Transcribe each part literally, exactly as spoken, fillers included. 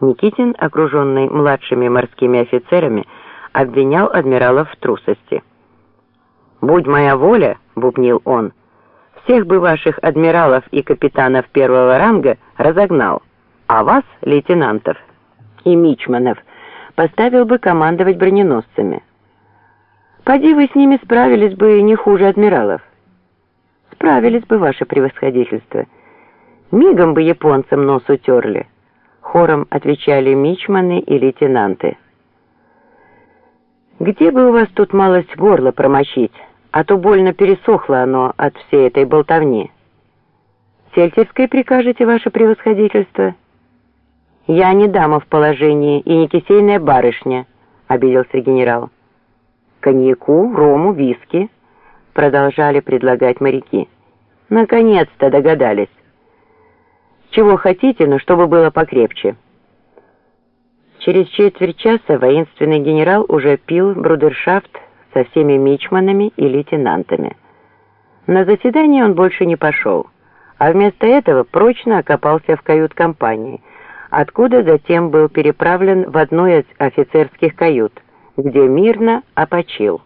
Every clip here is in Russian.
Никитин, окруженный младшими морскими офицерами, обвинял адмиралов в трусости. «Будь моя воля, — бубнил он, — всех бы ваших адмиралов и капитанов первого ранга разогнал, а вас, лейтенантов и мичманов, поставил бы командовать броненосцами. Поди вы с ними справились бы не хуже адмиралов». «Справились бы, ваше превосходительство. Мигом бы японцам нос утерли», — хором отвечали мичманы и лейтенанты. «Где бы у вас тут малость горло промочить, а то больно пересохло оно от всей этой болтовни». «Сельтерской прикажете, ваше превосходительство?» «Я не дама в положении и не кисейная барышня», — обиделся генерал. «Коньяку, рому, виски», — продолжали предлагать моряки. «Наконец-то догадались. Чего хотите, но чтобы было покрепче». Через четверть часа воинственный генерал уже пил брудершафт со всеми мичманами и лейтенантами. На заседание он больше не пошел, а вместо этого прочно окопался в кают-компании, откуда затем был переправлен в одну из офицерских кают, где мирно опочил.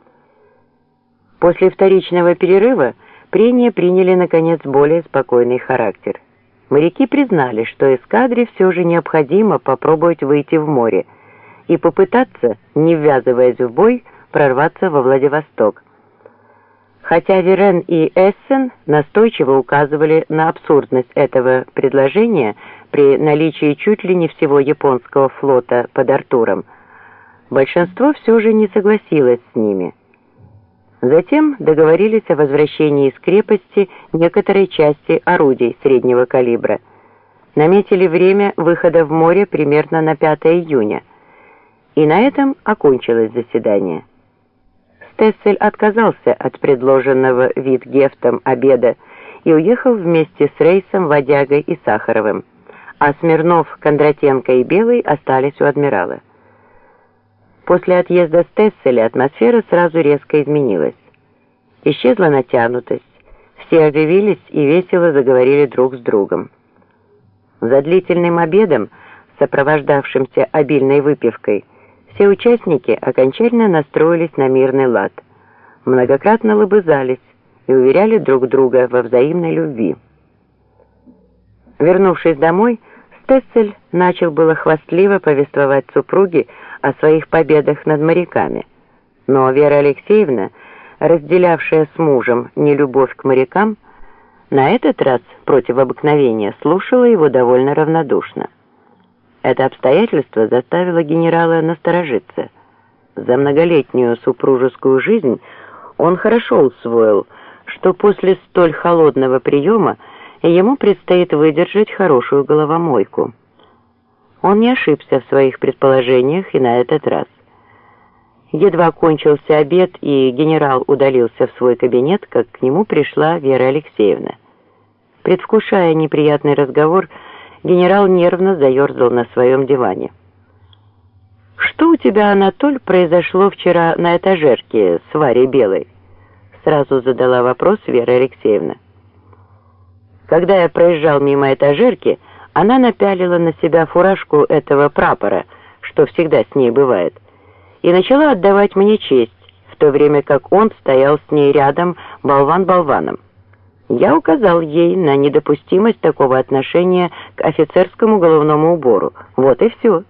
После вторичного перерыва прения приняли, наконец, более спокойный характер. Моряки признали, что эскадре все же необходимо попробовать выйти в море и попытаться, не ввязываясь в бой, прорваться во Владивосток. Хотя Верен и Эссен настойчиво указывали на абсурдность этого предложения при наличии чуть ли не всего японского флота под Артуром, большинство все же не согласилось с ними. Затем договорились о возвращении из крепости некоторой части орудий среднего калибра. Наметили время выхода в море примерно на пятое июня. И на этом окончилось заседание. Стессель отказался от предложенного Витгефтом обеда и уехал вместе с Рейсом, Водягой и Сахаровым, а Смирнов, Кондратенко и Белый остались у адмирала. После отъезда Стесселя атмосфера сразу резко изменилась. Исчезла натянутость, все оживились и весело заговорили друг с другом. За длительным обедом, сопровождавшимся обильной выпивкой, все участники окончательно настроились на мирный лад, многократно лобызались и уверяли друг друга во взаимной любви. Вернувшись домой, Стессель начал было хвастливо повествовать супруге о своих победах над моряками, но Вера Алексеевна, разделявшая с мужем нелюбовь к морякам, на этот раз против обыкновения слушала его довольно равнодушно. Это обстоятельство заставило генерала насторожиться. За многолетнюю супружескую жизнь он хорошо усвоил, что после столь холодного приема ему предстоит выдержать хорошую головомойку. Он не ошибся в своих предположениях и на этот раз. Едва кончился обед, и генерал удалился в свой кабинет, как к нему пришла Вера Алексеевна. Предвкушая неприятный разговор, генерал нервно заерзал на своем диване. «Что у тебя, Анатоль, произошло вчера на этажерке с Варей Белой?» Сразу задала вопрос Вера Алексеевна. «Когда я проезжал мимо этажерки, она напялила на себя фуражку этого прапора, что всегда с ней бывает, и начала отдавать мне честь, в то время как он стоял с ней рядом болван болваном. Я указал ей на недопустимость такого отношения к офицерскому головному убору. Вот и все».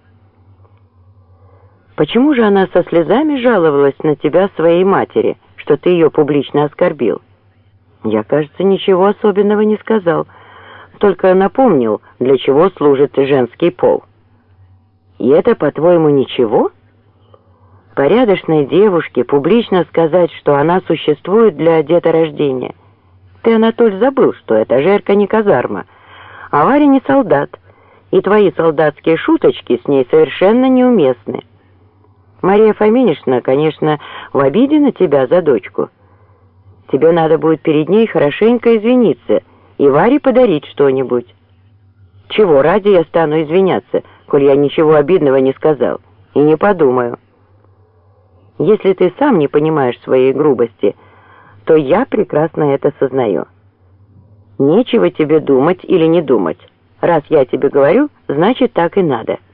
«Почему же она со слезами жаловалась на тебя своей матери, что ты ее публично оскорбил?» «Я, кажется, ничего особенного не сказал, только напомнил, для чего служит женский пол». «И это, по-твоему, ничего? Порядочной девушке публично сказать, что она существует для деторождения. Ты, Анатоль, забыл, что этажерка не казарма, а Варя не солдат, и твои солдатские шуточки с ней совершенно неуместны. Мария Фоминишна, конечно, в обиде на тебя за дочку. Тебе надо будет перед ней хорошенько извиниться и Варе подарить что-нибудь». «Чего ради я стану извиняться, коль я ничего обидного не сказал, и не подумаю. Если ты сам не понимаешь своей грубости, то я прекрасно это сознаю. Нечего тебе думать или не думать, Раз я тебе говорю, значит, так и надо».